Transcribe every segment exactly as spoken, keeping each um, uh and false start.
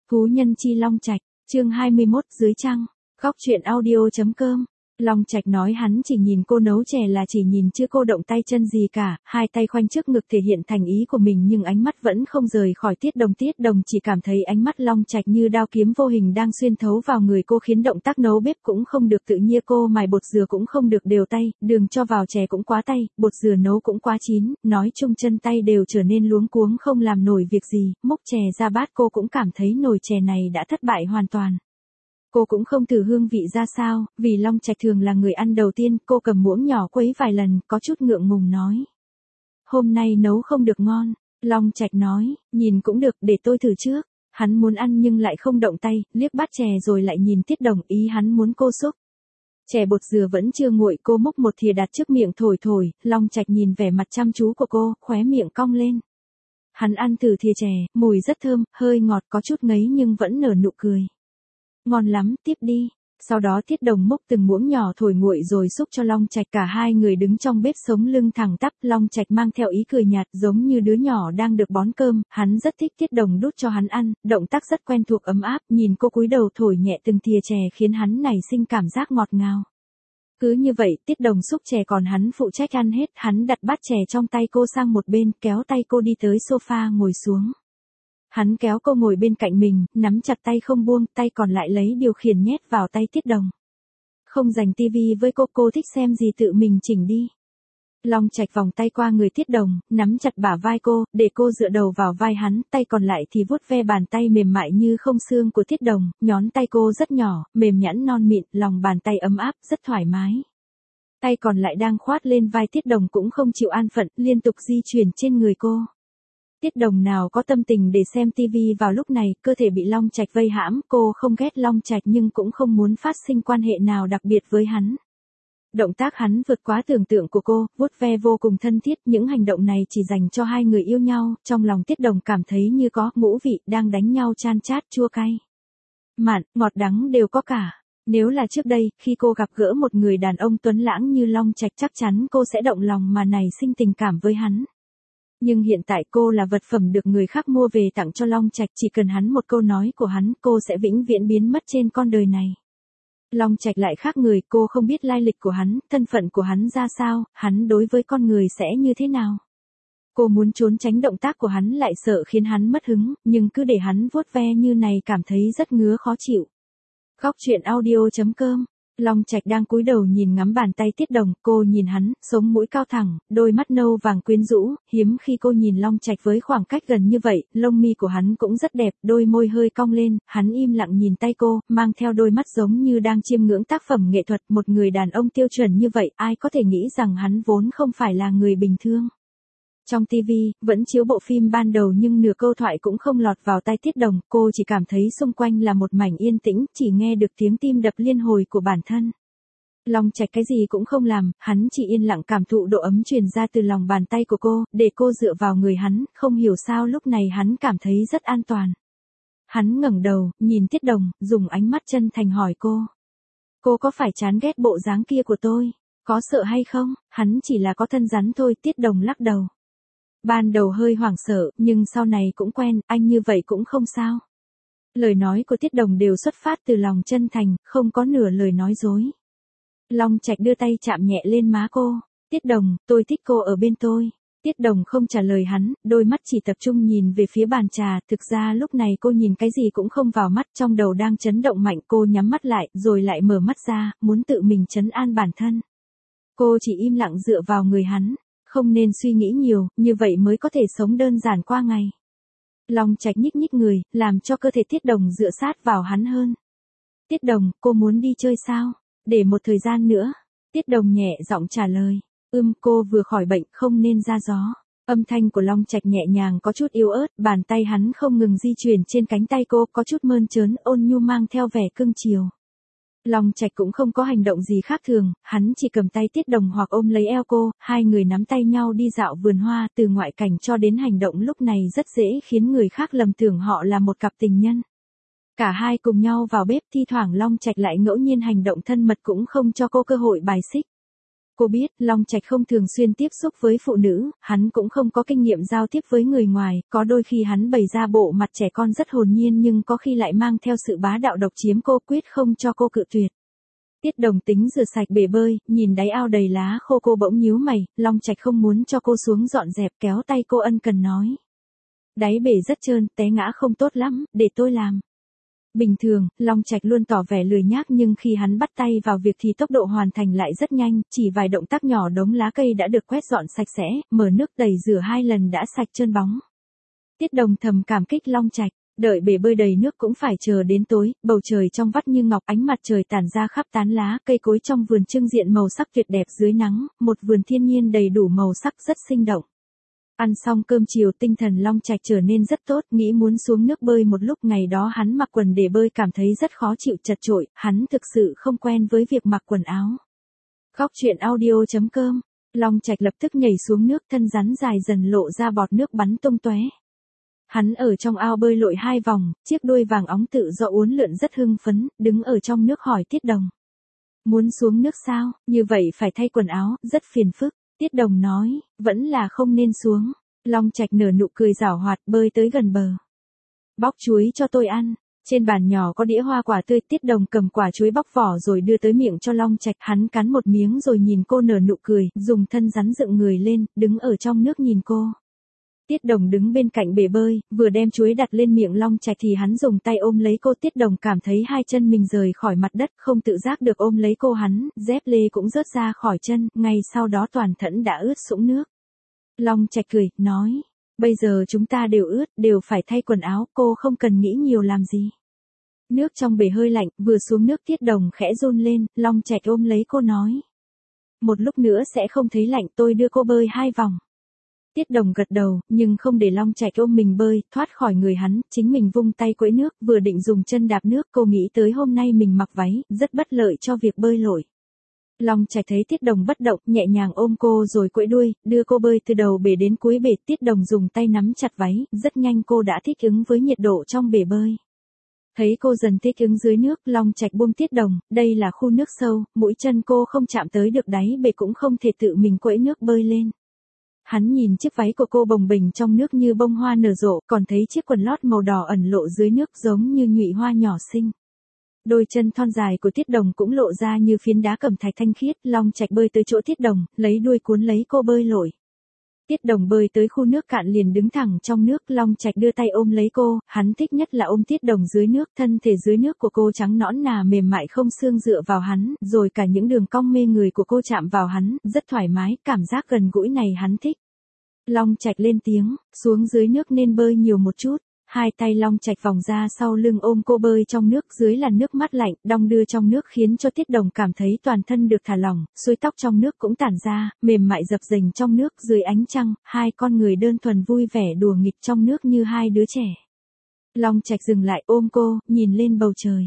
Phú Nhân Chi Long Trạch, chương hai mươi mốt dưới trăng, góc truyện audio.com. Long Trạch nói hắn chỉ nhìn cô nấu chè là chỉ nhìn chứ cô động tay chân gì cả, hai tay khoanh trước ngực thể hiện thành ý của mình nhưng ánh mắt vẫn không rời khỏi Tiết Đồng. Tiết Đồng chỉ cảm thấy ánh mắt Long Trạch như đao kiếm vô hình đang xuyên thấu vào người cô, khiến động tác nấu bếp cũng không được tự nhiên, cô mài bột dừa cũng không được đều tay, đường cho vào chè cũng quá tay, bột dừa nấu cũng quá chín, nói chung chân tay đều trở nên luống cuống không làm nổi việc gì, múc chè ra bát cô cũng cảm thấy nồi chè này đã thất bại hoàn toàn. Cô cũng không thử hương vị ra sao, vì Long Trạch thường là người ăn đầu tiên, cô cầm muỗng nhỏ quấy vài lần, có chút ngượng ngùng nói. Hôm nay nấu không được ngon, Long Trạch nói, nhìn cũng được, để tôi thử trước. Hắn muốn ăn nhưng lại không động tay, liếc bát chè rồi lại nhìn Tiết Đồng, ý hắn muốn cô xúc. Chè bột dừa vẫn chưa nguội, cô múc một thìa đặt trước miệng thổi thổi, Long Trạch nhìn vẻ mặt chăm chú của cô, khóe miệng cong lên. Hắn ăn thử thìa chè, mùi rất thơm, hơi ngọt, có chút ngấy nhưng vẫn nở nụ cười. Ngon lắm, tiếp đi. Sau đó Tiết Đồng múc từng muỗng nhỏ thổi nguội rồi xúc cho Long Trạch. Cả hai người đứng trong bếp sống lưng thẳng tắp, Long Trạch mang theo ý cười nhạt giống như đứa nhỏ đang được bón cơm, hắn rất thích Tiết Đồng đút cho hắn ăn, động tác rất quen thuộc ấm áp, nhìn cô cúi đầu thổi nhẹ từng thìa chè khiến hắn nảy sinh cảm giác ngọt ngào. Cứ như vậy, Tiết Đồng xúc chè còn hắn phụ trách ăn hết, hắn đặt bát chè trong tay cô sang một bên, kéo tay cô đi tới sofa ngồi xuống. Hắn kéo cô ngồi bên cạnh mình, nắm chặt tay không buông, tay còn lại lấy điều khiển nhét vào tay Tiết Đồng. Không dành tivi với cô, cô thích xem gì tự mình chỉnh đi. Long Trạch vòng tay qua người Tiết Đồng, nắm chặt bả vai cô, để cô dựa đầu vào vai hắn, tay còn lại thì vuốt ve bàn tay mềm mại như không xương của Tiết Đồng, nhón tay cô rất nhỏ, mềm nhẵn non mịn, lòng bàn tay ấm áp, rất thoải mái. Tay còn lại đang khoát lên vai Tiết Đồng cũng không chịu an phận, liên tục di chuyển trên người cô. Tiết Đồng nào có tâm tình để xem tivi vào lúc này, cơ thể bị Long Trạch vây hãm, cô không ghét Long Trạch nhưng cũng không muốn phát sinh quan hệ nào đặc biệt với hắn. Động tác hắn vượt quá tưởng tượng của cô, vuốt ve vô cùng thân thiết, những hành động này chỉ dành cho hai người yêu nhau, trong lòng Tiết Đồng cảm thấy như có ngũ vị đang đánh nhau chan chát, chua cay, mặn, ngọt đắng đều có cả. Nếu là trước đây, khi cô gặp gỡ một người đàn ông tuấn lãng như Long Trạch chắc chắn cô sẽ động lòng mà nảy sinh tình cảm với hắn. Nhưng hiện tại cô là vật phẩm được người khác mua về tặng cho Long Trạch, chỉ cần hắn một câu nói của hắn, cô sẽ vĩnh viễn biến mất trên con đời này. Long Trạch lại khác người, cô không biết lai lịch của hắn, thân phận của hắn ra sao, hắn đối với con người sẽ như thế nào. Cô muốn trốn tránh động tác của hắn lại sợ khiến hắn mất hứng, nhưng cứ để hắn vuốt ve như này cảm thấy rất ngứa khó chịu. Góc truyện audio.com. Long Trạch đang cúi đầu nhìn ngắm bàn tay Tiết Đồng, cô nhìn hắn, sống mũi cao thẳng, đôi mắt nâu vàng quyến rũ, hiếm khi cô nhìn Long Trạch với khoảng cách gần như vậy, lông mi của hắn cũng rất đẹp, đôi môi hơi cong lên, hắn im lặng nhìn tay cô, mang theo đôi mắt giống như đang chiêm ngưỡng tác phẩm nghệ thuật, một người đàn ông tiêu chuẩn như vậy, ai có thể nghĩ rằng hắn vốn không phải là người bình thường. Trong tivi, vẫn chiếu bộ phim ban đầu nhưng nửa câu thoại cũng không lọt vào tai Tiết Đồng, cô chỉ cảm thấy xung quanh là một mảnh yên tĩnh, chỉ nghe được tiếng tim đập liên hồi của bản thân. Long Trạch cái gì cũng không làm, hắn chỉ yên lặng cảm thụ độ ấm truyền ra từ lòng bàn tay của cô, để cô dựa vào người hắn, không hiểu sao lúc này hắn cảm thấy rất an toàn. Hắn ngẩng đầu, nhìn Tiết Đồng, dùng ánh mắt chân thành hỏi cô. Cô có phải chán ghét bộ dáng kia của tôi? Có sợ hay không? Hắn chỉ là có thân rắn thôi, Tiết Đồng lắc đầu. Ban đầu hơi hoảng sợ, nhưng sau này cũng quen, anh như vậy cũng không sao. Lời nói của Tiết Đồng đều xuất phát từ lòng chân thành, không có nửa lời nói dối. Long Trạch đưa tay chạm nhẹ lên má cô. Tiết Đồng, tôi thích cô ở bên tôi. Tiết Đồng không trả lời hắn, đôi mắt chỉ tập trung nhìn về phía bàn trà, thực ra lúc này cô nhìn cái gì cũng không vào mắt, trong đầu đang chấn động mạnh, cô nhắm mắt lại, rồi lại mở mắt ra, muốn tự mình trấn an bản thân. Cô chỉ im lặng dựa vào người hắn. Không nên suy nghĩ nhiều, như vậy mới có thể sống đơn giản qua ngày. Long Trạch nhích nhích người, làm cho cơ thể Tiết Đồng dựa sát vào hắn hơn. Tiết Đồng, cô muốn đi chơi sao? Để một thời gian nữa. Tiết Đồng nhẹ giọng trả lời. Ưm, cô vừa khỏi bệnh, không nên ra gió. Âm thanh của Long Trạch nhẹ nhàng có chút yếu ớt, bàn tay hắn không ngừng di chuyển trên cánh tay cô, có chút mơn trớn, ôn nhu mang theo vẻ cưng chiều. Long Trạch cũng không có hành động gì khác thường, hắn chỉ cầm tay Tiết Đồng hoặc ôm lấy eo cô, hai người nắm tay nhau đi dạo vườn hoa, từ ngoại cảnh cho đến hành động lúc này rất dễ khiến người khác lầm tưởng họ là một cặp tình nhân. Cả hai cùng nhau vào bếp, thi thoảng Long Trạch lại ngẫu nhiên hành động thân mật cũng không cho cô cơ hội bài xích. Cô biết, Long Trạch không thường xuyên tiếp xúc với phụ nữ, hắn cũng không có kinh nghiệm giao tiếp với người ngoài, có đôi khi hắn bày ra bộ mặt trẻ con rất hồn nhiên nhưng có khi lại mang theo sự bá đạo độc chiếm cô, quyết không cho cô cự tuyệt. Tiết Đồng tính rửa sạch bể bơi, nhìn đáy ao đầy lá khô cô bỗng nhíu mày, Long Trạch không muốn cho cô xuống dọn dẹp, kéo tay cô ân cần nói. Đáy bể rất trơn, té ngã không tốt lắm, để tôi làm. Bình thường, Long Trạch luôn tỏ vẻ lười nhác nhưng khi hắn bắt tay vào việc thì tốc độ hoàn thành lại rất nhanh, chỉ vài động tác nhỏ đống lá cây đã được quét dọn sạch sẽ, mở nước tẩy rửa hai lần đã sạch trơn bóng. Tiết Đồng thầm cảm kích Long Trạch, đợi bể bơi đầy nước cũng phải chờ đến tối, bầu trời trong vắt như ngọc, ánh mặt trời tản ra khắp tán lá, cây cối trong vườn trưng diện màu sắc tuyệt đẹp dưới nắng, một vườn thiên nhiên đầy đủ màu sắc rất sinh động. Ăn xong cơm chiều tinh thần Long Trạch trở nên rất tốt, nghĩ muốn xuống nước bơi một lúc. Ngày đó hắn mặc quần để bơi cảm thấy rất khó chịu, chật chội, hắn thực sự không quen với việc mặc quần áo. Khóc chuyện audio chấm com. Long Trạch lập tức nhảy xuống nước, thân rắn dài dần lộ ra bọt nước bắn tung tóe. Hắn ở trong ao bơi lội hai vòng, chiếc đuôi vàng óng tự do uốn lượn rất hưng phấn, đứng ở trong nước hỏi Tiết Đồng. Muốn xuống nước sao, như vậy phải thay quần áo, rất phiền phức. Tiết Đồng nói, vẫn là không nên xuống. Long Trạch nở nụ cười giảo hoạt, bơi tới gần bờ. Bóc chuối cho tôi ăn. Trên bàn nhỏ có đĩa hoa quả tươi, Tiết Đồng cầm quả chuối bóc vỏ rồi đưa tới miệng cho Long Trạch, hắn cắn một miếng rồi nhìn cô nở nụ cười, dùng thân rắn dựng người lên, đứng ở trong nước nhìn cô. Tiết Đồng đứng bên cạnh bể bơi, vừa đem chuối đặt lên miệng Long Trạch thì hắn dùng tay ôm lấy cô. Tiết Đồng cảm thấy hai chân mình rời khỏi mặt đất, không tự giác được ôm lấy cô hắn, dép lê cũng rớt ra khỏi chân, ngay sau đó toàn thân đã ướt sũng nước. Long Trạch cười, nói, bây giờ chúng ta đều ướt, đều phải thay quần áo, cô không cần nghĩ nhiều làm gì. Nước trong bể hơi lạnh, vừa xuống nước Tiết Đồng khẽ run lên, Long Trạch ôm lấy cô nói. Một lúc nữa sẽ không thấy lạnh, tôi đưa cô bơi hai vòng. Tiết Đồng gật đầu, nhưng không để Long Trạch ôm mình bơi, thoát khỏi người hắn, chính mình vung tay quẫy nước, vừa định dùng chân đạp nước, cô nghĩ tới hôm nay mình mặc váy, rất bất lợi cho việc bơi lội. Long Trạch thấy Tiết Đồng bất động, nhẹ nhàng ôm cô rồi quẫy đuôi, đưa cô bơi từ đầu bể đến cuối bể. Tiết Đồng dùng tay nắm chặt váy, rất nhanh cô đã thích ứng với nhiệt độ trong bể bơi. Thấy cô dần thích ứng dưới nước, Long Trạch buông Tiết Đồng, đây là khu nước sâu, mũi chân cô không chạm tới được đáy bể cũng không thể tự mình quẫy nước bơi lên. Hắn nhìn chiếc váy của cô bồng bềnh trong nước như bông hoa nở rộ, còn thấy chiếc quần lót màu đỏ ẩn lộ dưới nước giống như nhụy hoa nhỏ xinh. Đôi chân thon dài của Tiết Đồng cũng lộ ra như phiến đá cẩm thạch thanh khiết. Long Trạch bơi tới chỗ Tiết Đồng, lấy đuôi cuốn lấy cô bơi lội. Tiết Đồng bơi tới khu nước cạn liền đứng thẳng trong nước, Long Trạch đưa tay ôm lấy cô, hắn thích nhất là ôm Tiết Đồng dưới nước, thân thể dưới nước của cô trắng nõn nà mềm mại không xương dựa vào hắn, rồi cả những đường cong mê người của cô chạm vào hắn, rất thoải mái, cảm giác gần gũi này hắn thích. Long Trạch lên tiếng, xuống dưới nước nên bơi nhiều một chút. Hai tay Long Trạch vòng ra sau lưng ôm cô bơi trong nước, dưới là nước mát lạnh, đong đưa trong nước khiến cho Tiết Đồng cảm thấy toàn thân được thả lỏng, xuôi tóc trong nước cũng tản ra, mềm mại dập dềnh trong nước. Dưới ánh trăng, hai con người đơn thuần vui vẻ đùa nghịch trong nước như hai đứa trẻ. Long Trạch dừng lại ôm cô, nhìn lên bầu trời.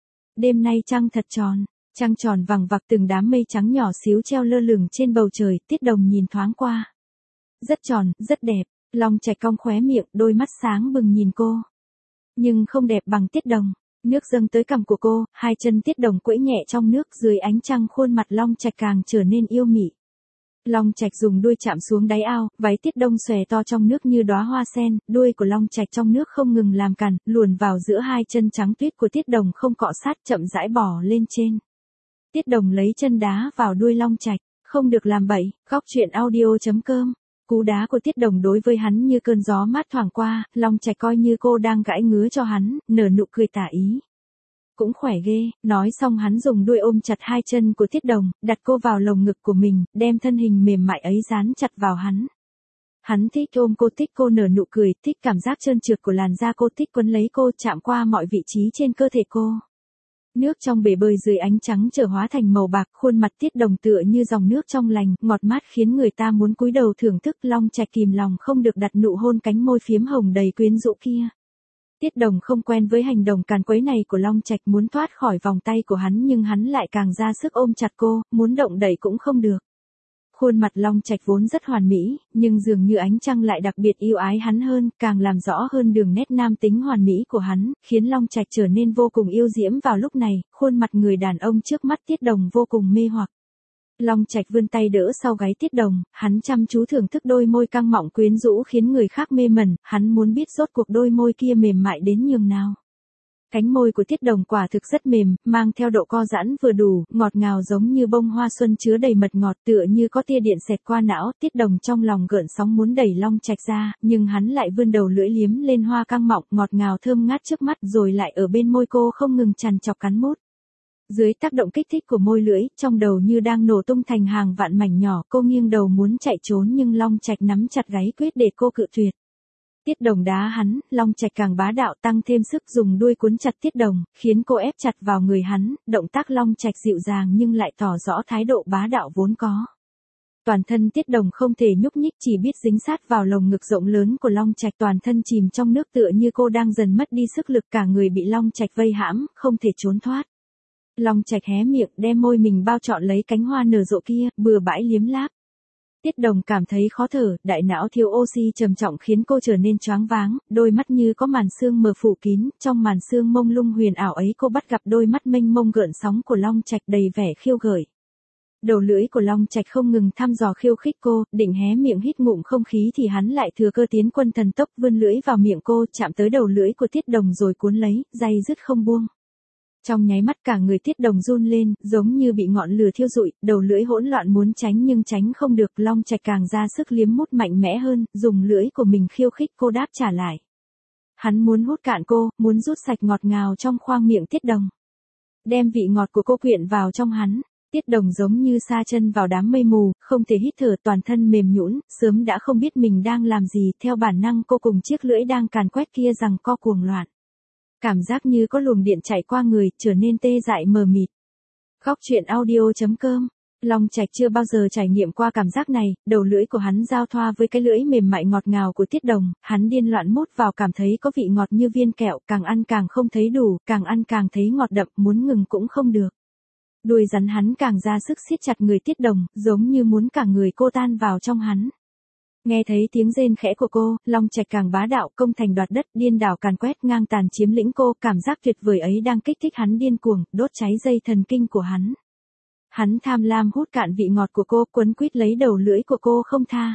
Đêm nay trăng thật tròn, trăng tròn vằng vặc, từng đám mây trắng nhỏ xíu treo lơ lửng trên bầu trời. Tiết Đồng nhìn thoáng qua. Rất tròn, rất đẹp. Long Trạch cong khóe miệng, đôi mắt sáng bừng nhìn cô. Nhưng không đẹp bằng Tiết Đồng. Nước dâng tới cằm của cô, hai chân Tiết Đồng quẫy nhẹ trong nước, dưới ánh trăng khuôn mặt Long Trạch càng trở nên yêu mị. Long Trạch dùng đuôi chạm xuống đáy ao, váy Tiết Đồng xòe to trong nước như đóa hoa sen, đuôi của Long Trạch trong nước không ngừng làm cản, luồn vào giữa hai chân trắng tuyết của Tiết Đồng không cọ sát, chậm rãi bò lên trên. Tiết Đồng lấy chân đá vào đuôi Long Trạch, không được làm bậy. Khóc chuyện audio chấm com. Cú đá của Tiết Đồng đối với hắn như cơn gió mát thoảng qua, Long Trạch coi như cô đang gãi ngứa cho hắn, nở nụ cười tả ý. Cũng khỏe ghê, nói xong hắn dùng đuôi ôm chặt hai chân của Tiết Đồng, đặt cô vào lồng ngực của mình, đem thân hình mềm mại ấy dán chặt vào hắn. Hắn thích ôm cô, thích cô nở nụ cười, thích cảm giác trơn trượt của làn da cô, thích quấn lấy cô, chạm qua mọi vị trí trên cơ thể cô. Nước trong bể bơi dưới ánh trắng trở hóa thành màu bạc, khuôn mặt Tiết Đồng tựa như dòng nước trong lành, ngọt mát khiến người ta muốn cúi đầu thưởng thức. Long Trạch kìm lòng không được đặt nụ hôn cánh môi phiếm hồng đầy quyến rũ kia. Tiết Đồng không quen với hành động càn quấy này của Long Trạch, muốn thoát khỏi vòng tay của hắn nhưng hắn lại càng ra sức ôm chặt cô, muốn động đậy cũng không được. Khuôn mặt Long Trạch vốn rất hoàn mỹ, nhưng dường như ánh trăng lại đặc biệt yêu ái hắn hơn, càng làm rõ hơn đường nét nam tính hoàn mỹ của hắn, khiến Long Trạch trở nên vô cùng yêu diễm vào lúc này. Khuôn mặt người đàn ông trước mắt Tiết Đồng vô cùng mê hoặc. Long Trạch vươn tay đỡ sau gáy Tiết Đồng, hắn chăm chú thưởng thức đôi môi căng mọng quyến rũ khiến người khác mê mẩn, hắn muốn biết rốt cuộc đôi môi kia mềm mại đến nhường nào. Cánh môi của Tiết Đồng quả thực rất mềm, mang theo độ co giãn vừa đủ, ngọt ngào giống như bông hoa xuân chứa đầy mật ngọt, tựa như có tia điện xẹt qua não. Tiết Đồng trong lòng gợn sóng muốn đẩy Long Trạch ra, nhưng hắn lại vươn đầu lưỡi liếm lên hoa căng mọng ngọt ngào thơm ngát trước mắt, rồi lại ở bên môi cô không ngừng chằn chọc cắn mút. Dưới tác động kích thích của môi lưỡi, trong đầu như đang nổ tung thành hàng vạn mảnh nhỏ, cô nghiêng đầu muốn chạy trốn nhưng Long Trạch nắm chặt gáy quyết để cô cự tuyệt. Tiết Đồng đá hắn, Long Trạch càng bá đạo tăng thêm sức dùng đuôi cuốn chặt Tiết Đồng, khiến cô ép chặt vào người hắn, động tác Long Trạch dịu dàng nhưng lại tỏ rõ thái độ bá đạo vốn có. Toàn thân Tiết Đồng không thể nhúc nhích, chỉ biết dính sát vào lồng ngực rộng lớn của Long Trạch, toàn thân chìm trong nước tựa như cô đang dần mất đi sức lực, cả người bị Long Trạch vây hãm, không thể trốn thoát. Long Trạch hé miệng, đem môi mình bao trọn lấy cánh hoa nở rộ kia, bừa bãi liếm láp. Tiết Đồng cảm thấy khó thở, đại não thiếu oxy trầm trọng khiến cô trở nên choáng váng, đôi mắt như có màn sương mờ phủ kín, trong màn sương mông lung huyền ảo ấy cô bắt gặp đôi mắt mênh mông gợn sóng của Long Trạch đầy vẻ khiêu gợi. Đầu lưỡi của Long Trạch không ngừng thăm dò khiêu khích cô, định hé miệng hít ngụm không khí thì hắn lại thừa cơ tiến quân thần tốc vươn lưỡi vào miệng cô, chạm tới đầu lưỡi của Tiết Đồng rồi cuốn lấy, day dứt không buông. Trong nháy mắt cả người Tiết Đồng run lên, giống như bị ngọn lửa thiêu rụi, đầu lưỡi hỗn loạn muốn tránh nhưng tránh không được, Long Trạch càng ra sức liếm mút mạnh mẽ hơn, dùng lưỡi của mình khiêu khích cô đáp trả lại. Hắn muốn hút cạn cô, muốn rút sạch ngọt ngào trong khoang miệng Tiết Đồng. Đem vị ngọt của cô quyện vào trong hắn. Tiết Đồng giống như sa chân vào đám mây mù, không thể hít thở, toàn thân mềm nhũn, sớm đã không biết mình đang làm gì, theo bản năng cô cùng chiếc lưỡi đang càn quét kia giằng co cuồng loạn. Cảm giác như có luồng điện chạy qua người, trở nên tê dại mờ mịt. Góc truyện audio chấm com. Long Trạch chưa bao giờ trải nghiệm qua cảm giác này, đầu lưỡi của hắn giao thoa với cái lưỡi mềm mại ngọt ngào của Tiết Đồng, hắn điên loạn mút vào cảm thấy có vị ngọt như viên kẹo, càng ăn càng không thấy đủ, càng ăn càng thấy ngọt đậm, muốn ngừng cũng không được. Đuôi rắn hắn càng ra sức siết chặt người Tiết Đồng, giống như muốn cả người cô tan vào trong hắn. Nghe thấy tiếng rên khẽ của cô, Long Trạch càng bá đạo, công thành đoạt đất, điên đảo càn quét ngang tàn chiếm lĩnh cô, cảm giác tuyệt vời ấy đang kích thích hắn điên cuồng, đốt cháy dây thần kinh của hắn. Hắn tham lam hút cạn vị ngọt của cô, quấn quýt lấy đầu lưỡi của cô không tha.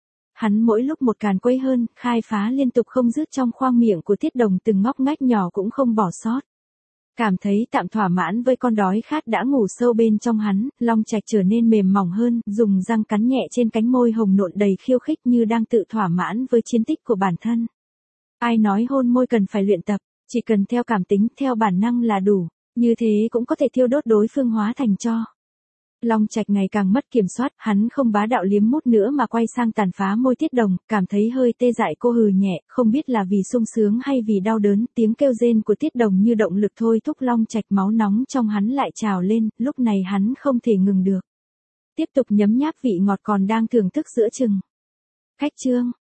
Hắn mỗi lúc một càn quấy hơn, khai phá liên tục không dứt trong khoang miệng của Tiết Đồng, từng ngóc ngách nhỏ cũng không bỏ sót. Cảm thấy tạm thỏa mãn với con đói khát đã ngủ sâu bên trong hắn, Long Trạch trở nên mềm mỏng hơn, dùng răng cắn nhẹ trên cánh môi hồng nộn đầy khiêu khích như đang tự thỏa mãn với chiến tích của bản thân. Ai nói hôn môi cần phải luyện tập, chỉ cần theo cảm tính, theo bản năng là đủ, như thế cũng có thể thiêu đốt đối phương hóa thành tro. Long Trạch ngày càng mất kiểm soát, hắn không bá đạo liếm mút nữa mà quay sang tàn phá môi Tiết Đồng, cảm thấy hơi tê dại cô hừ nhẹ, không biết là vì sung sướng hay vì đau đớn, tiếng kêu rên của Tiết Đồng như động lực thôi thúc Long Trạch, máu nóng trong hắn lại trào lên, lúc này hắn không thể ngừng được. Tiếp tục nhấm nháp vị ngọt còn đang thưởng thức giữa chừng. Khách chương